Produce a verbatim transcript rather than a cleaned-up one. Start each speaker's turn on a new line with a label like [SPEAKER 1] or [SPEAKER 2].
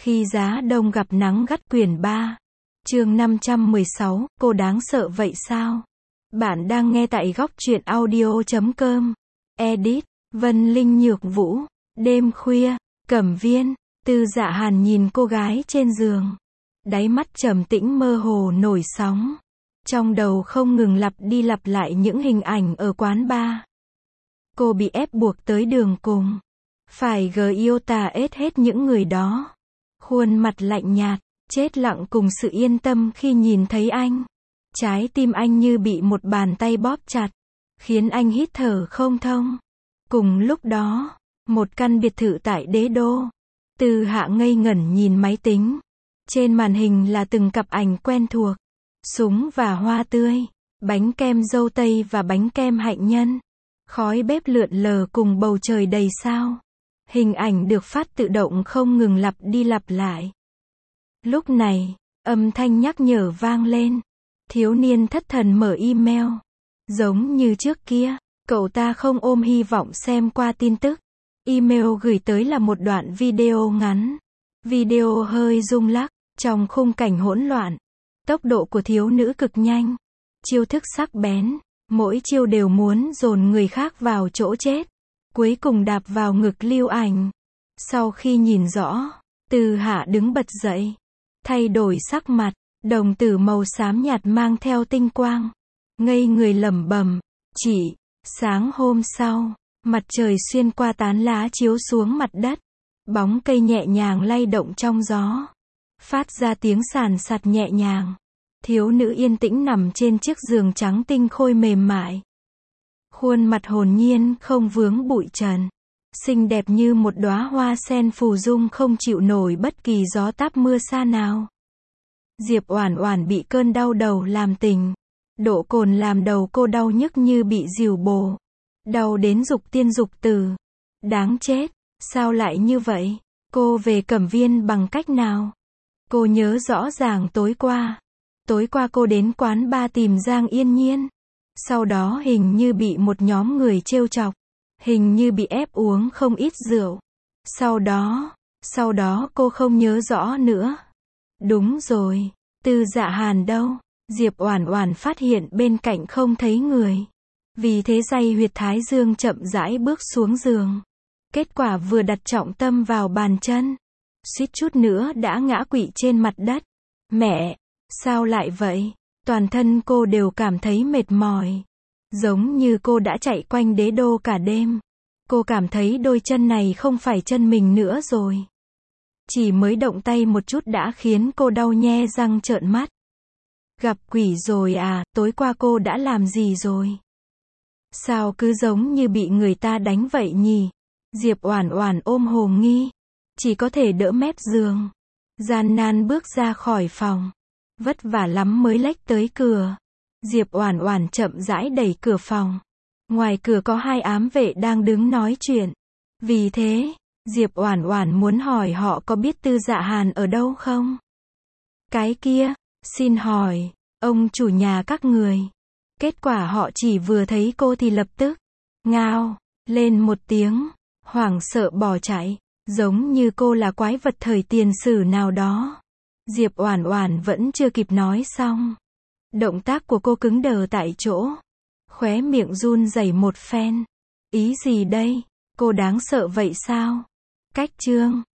[SPEAKER 1] Khi giá đông gặp nắng gắt quyển ba. Chương năm trăm mười sáu, cô đáng sợ vậy sao? Bạn đang nghe tại góc truyện audio chấm com. Edit, Vân Linh Nhược Vũ. Đêm khuya, Cẩm Viên, Tư Dạ Hàn nhìn cô gái trên giường. Đáy mắt trầm tĩnh mơ hồ nổi sóng. Trong đầu không ngừng lặp đi lặp lại những hình ảnh ở quán bar. Cô bị ép buộc tới đường cùng. Phải gờ yêu tà ết hết những người đó. Khuôn mặt lạnh nhạt, chết lặng cùng sự yên tâm khi nhìn thấy anh. Trái tim anh như bị một bàn tay bóp chặt, khiến anh hít thở không thông. Cùng lúc đó, một căn biệt thự tại Đế Đô. Từ Hạ ngây ngẩn nhìn máy tính. Trên màn hình là từng cặp ảnh quen thuộc. Súng và hoa tươi, bánh kem dâu tây và bánh kem hạnh nhân. Khói bếp lượn lờ cùng bầu trời đầy sao. Hình ảnh được phát tự động không ngừng lặp đi lặp lại. Lúc này, âm thanh nhắc nhở vang lên. Thiếu niên thất thần mở email. Giống như trước kia, cậu ta không ôm hy vọng xem qua tin tức. Email gửi tới là một đoạn video ngắn. Video hơi rung lắc, trong khung cảnh hỗn loạn. Tốc độ của thiếu nữ cực nhanh. Chiêu thức sắc bén, mỗi chiêu đều muốn dồn người khác vào chỗ chết. Cuối cùng đạp vào ngực Lưu Ảnh. Sau khi nhìn rõ, Từ Hạ đứng bật dậy. Thay đổi sắc mặt, đồng tử màu xám nhạt mang theo tinh quang. Ngây người lẩm bẩm, chỉ, sáng hôm sau, mặt trời xuyên qua tán lá chiếu xuống mặt đất. Bóng cây nhẹ nhàng lay động trong gió. Phát ra tiếng sàn sạt nhẹ nhàng. Thiếu nữ yên tĩnh nằm trên chiếc giường trắng tinh khôi mềm mại. Khuôn mặt hồn nhiên không vướng bụi trần. Xinh đẹp như một đóa hoa sen phù dung không chịu nổi bất kỳ gió táp mưa sa nào. Diệp Oản Oản bị cơn đau đầu làm tình. Độ cồn làm đầu cô đau nhức như bị rìu bồ. Đau đến dục tiên dục tử. Đáng chết, sao lại như vậy? Cô về Cẩm Viên bằng cách nào? Cô nhớ rõ ràng tối qua. Tối qua cô đến quán bar tìm Giang Yên Nhiên. Sau đó hình như bị một nhóm người trêu chọc. Hình như bị ép uống không ít rượu. Sau đó, sau đó cô không nhớ rõ nữa. Đúng rồi, Tư Dạ Hàn đâu? Diệp Oản Oản phát hiện bên cạnh không thấy người. Vì thế day huyệt thái dương chậm rãi bước xuống giường. Kết quả vừa đặt trọng tâm vào bàn chân, suýt chút nữa đã ngã quỵ trên mặt đất. Mẹ, sao lại vậy? Toàn thân cô đều cảm thấy mệt mỏi. Giống như cô đã chạy quanh Đế Đô cả đêm. Cô cảm thấy đôi chân này không phải chân mình nữa rồi. Chỉ mới động tay một chút đã khiến cô đau nhe răng trợn mắt. Gặp quỷ rồi à, tối qua cô đã làm gì rồi? Sao cứ giống như bị người ta đánh vậy nhỉ? Diệp Oản Oản ôm hồ nghi. Chỉ có thể đỡ mép giường. Gian nan bước ra khỏi phòng. Vất vả lắm mới lách tới cửa. Diệp Oản Oản chậm rãi đẩy cửa phòng. Ngoài cửa có hai ám vệ đang đứng nói chuyện. Vì thế, Diệp Oản Oản muốn hỏi họ có biết Tư Dạ Hàn ở đâu không? Cái kia, xin hỏi, ông chủ nhà các người. Kết quả họ chỉ vừa thấy cô thì lập tức ngao lên một tiếng, hoảng sợ bỏ chạy, giống như cô là quái vật thời tiền sử nào đó. Diệp Oản Oản vẫn chưa kịp nói xong. Động tác của cô cứng đờ tại chỗ. Khóe miệng run rẩy một phen. Ý gì đây? Cô đáng sợ vậy sao? Cách chương